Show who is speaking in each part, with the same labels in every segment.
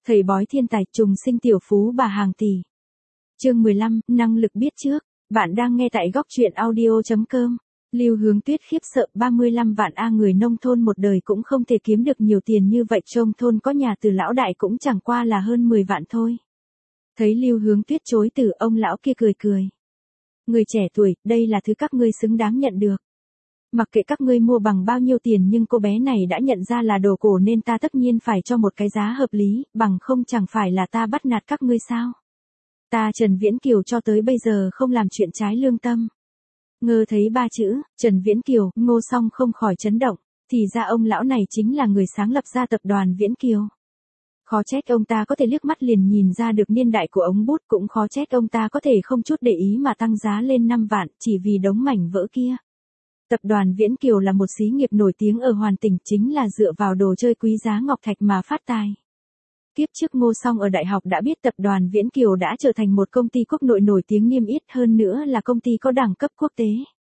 Speaker 1: Thầy bói thiên tài trùng sinh tiểu phú bà hàng tỷ. Chương 15, năng lực biết trước. Bạn đang nghe tại góc truyện audio.com. Lưu Hướng Tuyết khiếp sợ 35 vạn người nông thôn một đời cũng không thể kiếm được nhiều tiền như vậy, trong thôn có nhà từ lão đại cũng chẳng qua là hơn 10 vạn thôi. Thấy Lưu Hướng Tuyết chối từ, ông lão kia cười cười. Người trẻ tuổi, đây là thứ các ngươi xứng đáng nhận được. Mặc kệ các ngươi mua bằng bao nhiêu tiền, nhưng cô bé này đã nhận ra là đồ cổ nên ta tất nhiên phải cho một cái giá hợp lý, bằng không chẳng phải là ta bắt nạt các ngươi sao. Ta Trần Viễn Kiều cho tới bây giờ không làm chuyện trái lương tâm. Ngơ thấy ba chữ, Trần Viễn Kiều, Ngô Song không khỏi chấn động, thì ra ông lão này chính là người sáng lập ra tập đoàn Viễn Kiều. Khó trách ông ta có thể liếc mắt liền nhìn ra được niên đại của ống bút, cũng khó trách ông ta có thể không chút để ý mà tăng giá lên 5 vạn, chỉ vì đống mảnh vỡ kia. Tập đoàn Viễn Kiều là một xí nghiệp nổi tiếng ở Hoàn Tỉnh, chính là dựa vào đồ chơi quý giá ngọc thạch mà phát tài. Kiếp trước Ngô Song ở đại học đã biết tập đoàn Viễn Kiều đã trở thành một công ty quốc nội nổi tiếng niêm yết, hơn nữa là công ty có đẳng cấp quốc tế.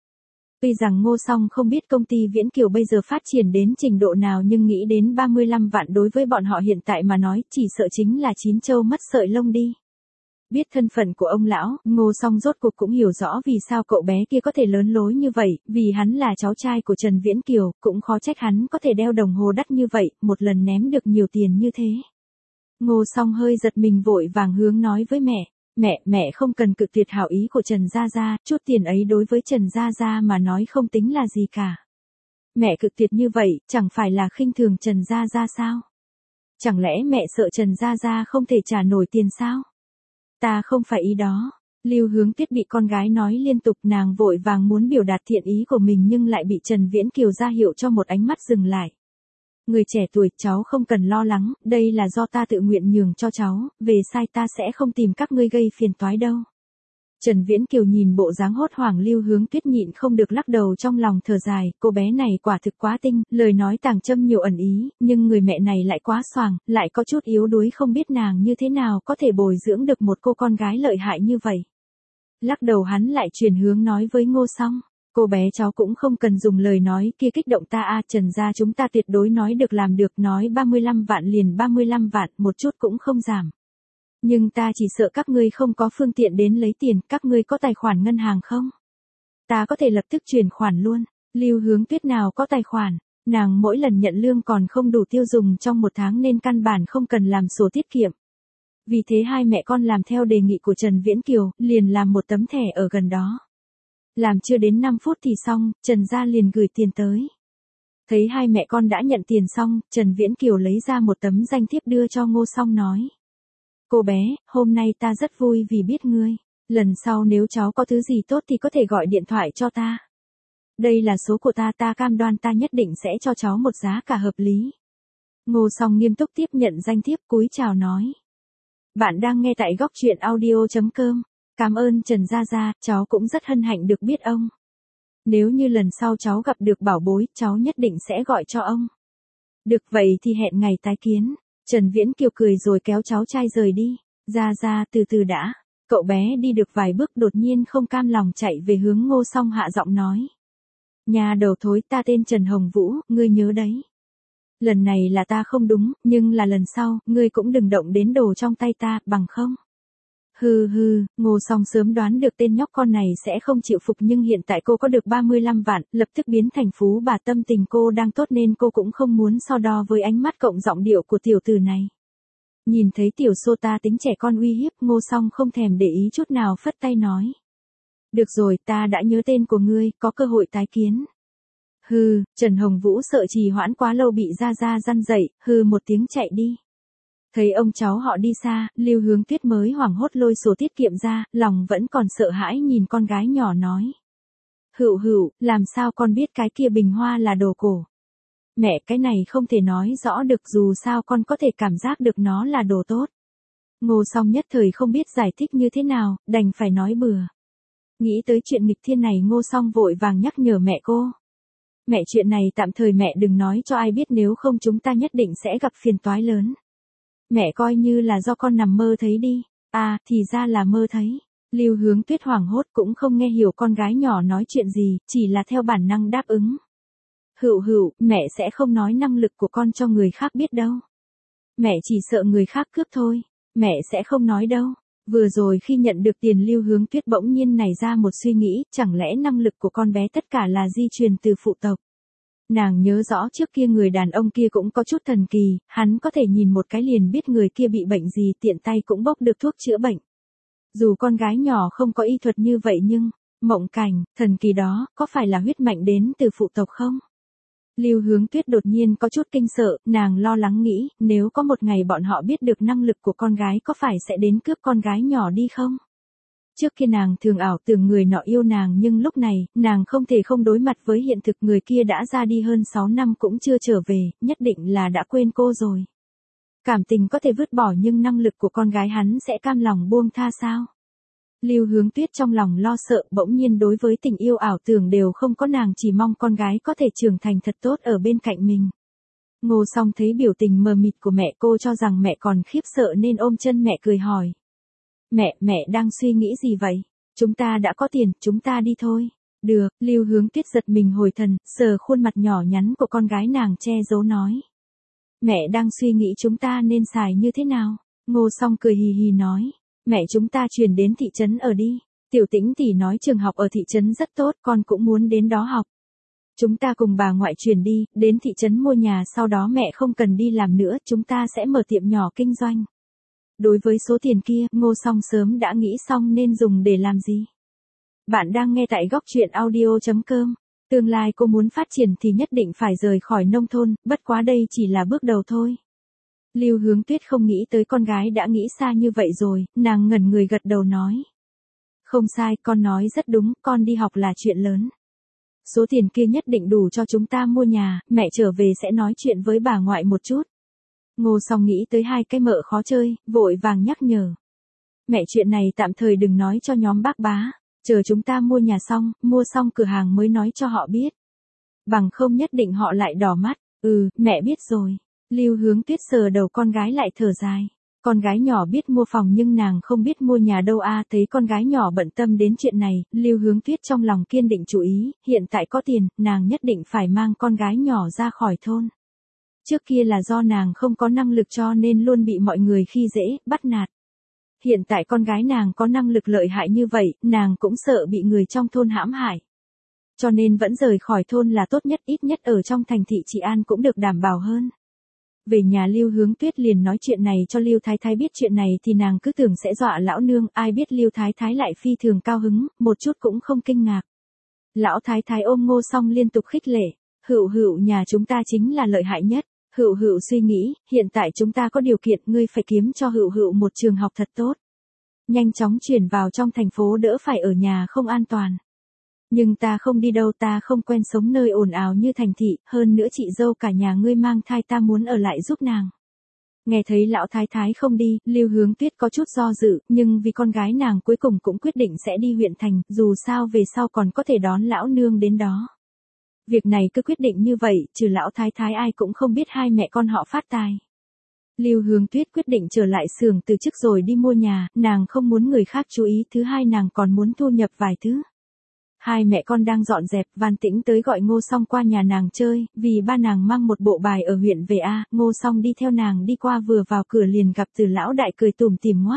Speaker 1: Tuy rằng Ngô Song không biết công ty Viễn Kiều bây giờ phát triển đến trình độ nào, nhưng nghĩ đến 35 vạn đối với bọn họ hiện tại mà nói, chỉ sợ chính là chín châu mất sợi lông đi. Biết thân phận của ông lão, Ngô Song rốt cuộc cũng hiểu rõ vì sao cậu bé kia có thể lớn lối như vậy, vì hắn là cháu trai của Trần Viễn Kiều, cũng khó trách hắn có thể đeo đồng hồ đắt như vậy, một lần ném được nhiều tiền như thế. Ngô Song hơi giật mình, vội vàng hướng nói với mẹ, mẹ không cần cự tuyệt hảo ý của Trần Gia Gia, chút tiền ấy đối với Trần Gia Gia mà nói không tính là gì cả. Mẹ cự tuyệt như vậy, chẳng phải là khinh thường Trần Gia Gia sao? Chẳng lẽ mẹ sợ Trần Gia Gia không thể trả nổi tiền sao? Ta không phải ý đó. Lưu Hướng Tuyết bị con gái nói liên tục, nàng vội vàng muốn biểu đạt thiện ý của mình nhưng lại bị Trần Viễn Kiều ra hiệu cho một ánh mắt dừng lại. Người trẻ tuổi, cháu không cần lo lắng, đây là do ta tự nguyện nhường cho cháu, về sai ta sẽ không tìm các ngươi gây phiền toái đâu. Trần Viễn Kiều nhìn bộ dáng hốt hoảng Lưu Hướng Tuyết nhịn không được lắc đầu trong lòng thở dài, cô bé này quả thực quá tinh, lời nói tàng châm nhiều ẩn ý, nhưng người mẹ này lại quá xoàng, lại có chút yếu đuối, không biết nàng như thế nào có thể bồi dưỡng được một cô con gái lợi hại như vậy. Lắc đầu hắn lại chuyển hướng nói với Ngô Song, cô bé cháu cũng không cần dùng lời nói kia kích động ta Trần gia chúng ta tuyệt đối nói được làm được, nói 35 vạn liền 35 vạn, một chút cũng không giảm. Nhưng ta chỉ sợ các ngươi không có phương tiện đến lấy tiền, các ngươi có tài khoản ngân hàng không? Ta có thể lập tức chuyển khoản luôn. Lưu Hướng Tuyết nào có tài khoản, nàng mỗi lần nhận lương còn không đủ tiêu dùng trong một tháng nên căn bản không cần làm sổ tiết kiệm. Vì thế hai mẹ con làm theo đề nghị của Trần Viễn Kiều, liền làm một tấm thẻ ở gần đó. Làm chưa đến 5 phút thì xong, Trần gia liền gửi tiền tới. Thấy hai mẹ con đã nhận tiền xong, Trần Viễn Kiều lấy ra một tấm danh thiếp đưa cho Ngô Song nói. Cô bé, hôm nay ta rất vui vì biết ngươi. Lần sau nếu cháu có thứ gì tốt thì có thể gọi điện thoại cho ta. Đây là số của ta cam đoan ta nhất định sẽ cho cháu một giá cả hợp lý. Ngô Song nghiêm túc tiếp nhận danh thiếp, cúi chào nói. Bạn đang nghe tại góc truyện audio.com. Cảm ơn Trần Gia Gia, cháu cũng rất hân hạnh được biết ông. Nếu như lần sau cháu gặp được bảo bối, cháu nhất định sẽ gọi cho ông. Được vậy thì hẹn ngày tái kiến. Trần Viễn Kiều cười rồi kéo cháu trai rời đi. Gia Gia từ từ đã. Cậu bé đi được vài bước đột nhiên không cam lòng chạy về hướng Ngô Song hạ giọng nói. Nhà đầu thối, ta tên Trần Hồng Vũ, ngươi nhớ đấy. Lần này là ta không đúng, nhưng là lần sau, ngươi cũng đừng động đến đồ trong tay ta, bằng không. Hừ, Ngô Song sớm đoán được tên nhóc con này sẽ không chịu phục, nhưng hiện tại cô có được 35 vạn, lập tức biến thành phú bà, tâm tình cô đang tốt nên cô cũng không muốn so đo với ánh mắt cộng giọng điệu của tiểu tử này. Nhìn thấy tiểu sô ta tính trẻ con uy hiếp, Ngô Song không thèm để ý chút nào, phất tay nói. Được rồi, ta đã nhớ tên của ngươi, có cơ hội tái kiến. Trần Hồng Vũ sợ trì hoãn quá lâu bị Gia Gia răn dậy, một tiếng chạy đi. Thấy ông cháu họ đi xa, Lưu Hướng Tuyết mới hoảng hốt lôi sổ tiết kiệm ra, lòng vẫn còn sợ hãi nhìn con gái nhỏ nói. Hữu, làm sao con biết cái kia bình hoa là đồ cổ? Mẹ, cái này không thể nói rõ được, dù sao con có thể cảm giác được nó là đồ tốt. Ngô Song nhất thời không biết giải thích như thế nào, đành phải nói bừa. Nghĩ tới chuyện nghịch thiên này, Ngô Song vội vàng nhắc nhở mẹ cô. Mẹ, chuyện này tạm thời mẹ đừng nói cho ai biết, nếu không chúng ta nhất định sẽ gặp phiền toái lớn. Mẹ coi như là do con nằm mơ thấy đi. Thì ra là mơ thấy. Lưu Hướng Tuyết hoảng hốt cũng không nghe hiểu con gái nhỏ nói chuyện gì, chỉ là theo bản năng đáp ứng. Hữu, mẹ sẽ không nói năng lực của con cho người khác biết đâu. Mẹ chỉ sợ người khác cướp thôi. Mẹ sẽ không nói đâu. Vừa rồi khi nhận được tiền Lưu Hướng Tuyết bỗng nhiên nảy ra một suy nghĩ, chẳng lẽ năng lực của con bé tất cả là di truyền từ phụ tộc. Nàng nhớ rõ trước kia người đàn ông kia cũng có chút thần kỳ, hắn có thể nhìn một cái liền biết người kia bị bệnh gì, tiện tay cũng bốc được thuốc chữa bệnh. Dù con gái nhỏ không có y thuật như vậy nhưng, mộng cảnh, thần kỳ đó, có phải là huyết mạch đến từ phụ tộc không? Lưu Hướng Tuyết đột nhiên có chút kinh sợ, nàng lo lắng nghĩ, nếu có một ngày bọn họ biết được năng lực của con gái có phải sẽ đến cướp con gái nhỏ đi không? Trước kia nàng thường ảo tưởng người nọ yêu nàng nhưng lúc này, nàng không thể không đối mặt với hiện thực, người kia đã ra đi hơn 6 năm cũng chưa trở về, nhất định là đã quên cô rồi. Cảm tình có thể vứt bỏ nhưng năng lực của con gái hắn sẽ cam lòng buông tha sao? Lưu Hướng Tuyết trong lòng lo sợ, bỗng nhiên đối với tình yêu ảo tưởng đều không có, nàng chỉ mong con gái có thể trưởng thành thật tốt ở bên cạnh mình. Ngô Song thấy biểu tình mờ mịt của mẹ cô cho rằng mẹ còn khiếp sợ nên ôm chân mẹ cười hỏi. Mẹ đang suy nghĩ gì vậy? Chúng ta đã có tiền, chúng ta đi thôi. Được, Lưu Hướng Tuyết giật mình hồi thần, sờ khuôn mặt nhỏ nhắn của con gái nàng che giấu nói. Mẹ đang suy nghĩ chúng ta nên xài như thế nào? Ngô Song cười hì hì nói. Mẹ chúng ta chuyển đến thị trấn ở đi. Tiểu Tĩnh tỷ nói trường học ở thị trấn rất tốt, con cũng muốn đến đó học. Chúng ta cùng bà ngoại chuyển đi, đến thị trấn mua nhà, sau đó mẹ không cần đi làm nữa, chúng ta sẽ mở tiệm nhỏ kinh doanh. Đối với số tiền kia, Ngô Song sớm đã nghĩ xong nên dùng để làm gì. Bạn đang nghe tại góc truyện audio.com. Tương lai cô muốn phát triển thì nhất định phải rời khỏi nông thôn, bất quá đây chỉ là bước đầu thôi. Lưu Hướng Tuyết không nghĩ tới con gái đã nghĩ xa như vậy rồi, nàng ngẩn người gật đầu nói. Không sai, con nói rất đúng, con đi học là chuyện lớn. Số tiền kia nhất định đủ cho chúng ta mua nhà, mẹ trở về sẽ nói chuyện với bà ngoại một chút. Ngô Song nghĩ tới hai cái mợ khó chơi, vội vàng nhắc nhở. Mẹ chuyện này tạm thời đừng nói cho nhóm bác bá, chờ chúng ta mua nhà xong, mua xong cửa hàng mới nói cho họ biết. Bằng không nhất định họ lại đỏ mắt. Mẹ biết rồi. Lưu Hướng Tuyết sờ đầu con gái lại thở dài. Con gái nhỏ biết mua phòng nhưng nàng không biết mua nhà đâu a. Thấy con gái nhỏ bận tâm đến chuyện này, Lưu Hướng Tuyết trong lòng kiên định chủ ý, hiện tại có tiền, nàng nhất định phải mang con gái nhỏ ra khỏi thôn. Trước kia là do nàng không có năng lực cho nên luôn bị mọi người khi dễ, bắt nạt. Hiện tại con gái nàng có năng lực lợi hại như vậy, nàng cũng sợ bị người trong thôn hãm hại. Cho nên vẫn rời khỏi thôn là tốt nhất, ít nhất ở trong thành thị trị an cũng được đảm bảo hơn. Về nhà Lưu Hướng Tuyết liền nói chuyện này cho Lưu Thái Thái biết, chuyện này thì nàng cứ tưởng sẽ dọa lão nương, ai biết Lưu Thái Thái lại phi thường cao hứng, một chút cũng không kinh ngạc. Lão Thái Thái ôm Ngô Song liên tục khích lệ, Hựu nhà chúng ta chính là lợi hại nhất. Hựu suy nghĩ, hiện tại chúng ta có điều kiện, ngươi phải kiếm cho Hựu một trường học thật tốt. Nhanh chóng chuyển vào trong thành phố, đỡ phải ở nhà không an toàn. Nhưng ta không đi đâu, ta không quen sống nơi ồn ào như thành thị, hơn nữa chị dâu cả nhà ngươi mang thai, ta muốn ở lại giúp nàng. Nghe thấy lão thái thái không đi, Lưu Hướng Tuyết có chút do dự, nhưng vì con gái nàng cuối cùng cũng quyết định sẽ đi huyện thành, dù sao về sau còn có thể đón lão nương đến đó. Việc này cứ quyết định như vậy, trừ lão thái thái ai cũng không biết hai mẹ con họ phát tài. Lưu Hướng Tuyết quyết định trở lại xưởng từ chức rồi đi mua nhà, nàng không muốn người khác chú ý, thứ hai nàng còn muốn thu nhập vài thứ. Hai mẹ con đang dọn dẹp, Văn Tĩnh tới gọi Ngô Song qua nhà nàng chơi, vì ba nàng mang một bộ bài ở huyện về Ngô Song đi theo nàng đi qua, vừa vào cửa liền gặp Từ lão đại cười tủm tỉm ngoắc.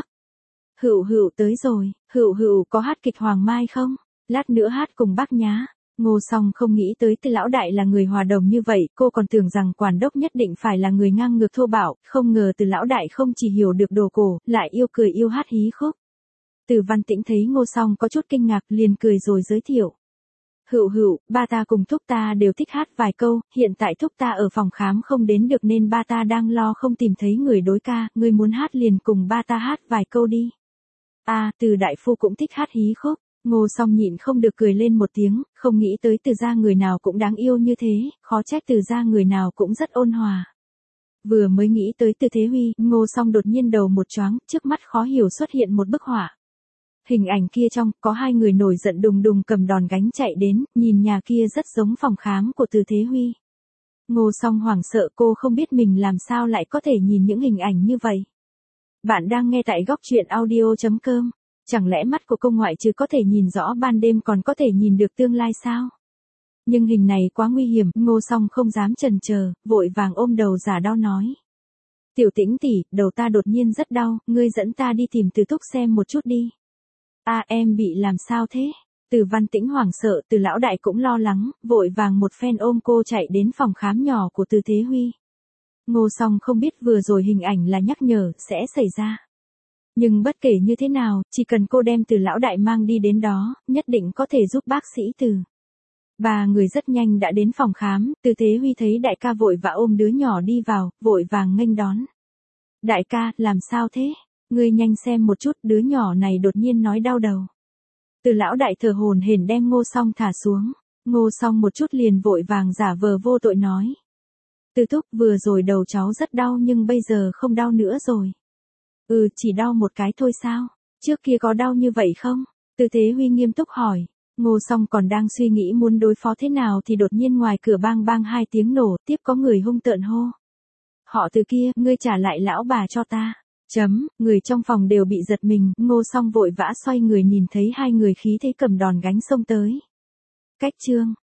Speaker 1: Hựu tới rồi, Hựu có hát kịch Hoàng Mai không? Lát nữa hát cùng bác nhá. Ngô Song không nghĩ tới Từ lão đại là người hòa đồng như vậy, cô còn tưởng rằng quản đốc nhất định phải là người ngang ngược thô bạo, không ngờ Từ lão đại không chỉ hiểu được đồ cổ, lại yêu cười yêu hát hí khúc. Từ Văn Tĩnh thấy Ngô Song có chút kinh ngạc, liền cười rồi giới thiệu. Hựu, ba ta cùng thúc ta đều thích hát vài câu, hiện tại thúc ta ở phòng khám không đến được nên ba ta đang lo không tìm thấy người đối ca, ngươi muốn hát liền cùng ba ta hát vài câu đi. Từ đại phu cũng thích hát hí khúc. Ngô Song nhịn không được cười lên một tiếng, không nghĩ tới Từ gia người nào cũng đáng yêu như thế, khó trách Từ gia người nào cũng rất ôn hòa. Vừa mới nghĩ tới Từ Thế Huy, Ngô Song đột nhiên đầu một choáng, trước mắt khó hiểu xuất hiện một bức họa. Hình ảnh kia trong, có hai người nổi giận đùng đùng cầm đòn gánh chạy đến, nhìn nhà kia rất giống phòng khám của Từ Thế Huy. Ngô Song hoảng sợ, cô không biết mình làm sao lại có thể nhìn những hình ảnh như vậy. Bạn đang nghe tại góc truyện audio.com. Chẳng lẽ mắt của cô ngoại trừ có thể nhìn rõ ban đêm còn có thể nhìn được tương lai sao? Nhưng hình này quá nguy hiểm, Ngô Song không dám chần chờ, vội vàng ôm đầu giả đau nói. Tiểu Tĩnh tỷ, đầu ta đột nhiên rất đau, ngươi dẫn ta đi tìm Từ Túc xem một chút đi. À em bị làm sao thế? Từ Văn Tĩnh hoảng sợ, Từ lão đại cũng lo lắng, vội vàng một phen ôm cô chạy đến phòng khám nhỏ của Từ Thế Huy. Ngô Song không biết vừa rồi hình ảnh là nhắc nhở sẽ xảy ra. Nhưng bất kể như thế nào, chỉ cần cô đem Từ lão đại mang đi đến đó, nhất định có thể giúp bác sĩ Từ. Ba người rất nhanh đã đến phòng khám, Từ Thế Huy thấy đại ca vội vã ôm đứa nhỏ đi vào, vội vàng nghênh đón. Đại ca, làm sao thế? Ngươi nhanh xem một chút, đứa nhỏ này đột nhiên nói đau đầu. Từ lão đại thở hổn hển đem Ngô Song thả xuống. Ngô Song một chút liền vội vàng giả vờ vô tội nói. Từ Thúc, vừa rồi đầu cháu rất đau nhưng bây giờ không đau nữa rồi. Chỉ đau một cái thôi sao? Trước kia có đau như vậy không? Từ Thế Huy nghiêm túc hỏi. Ngô Song còn đang suy nghĩ muốn đối phó thế nào thì đột nhiên ngoài cửa bang bang 2 tiếng nổ, tiếp có người hung tợn hô. Họ Từ kia, ngươi trả lại lão bà cho ta. Người trong phòng đều bị giật mình, Ngô Song vội vã xoay người nhìn thấy 2 người khí thế cầm đòn gánh xông tới. Cách chương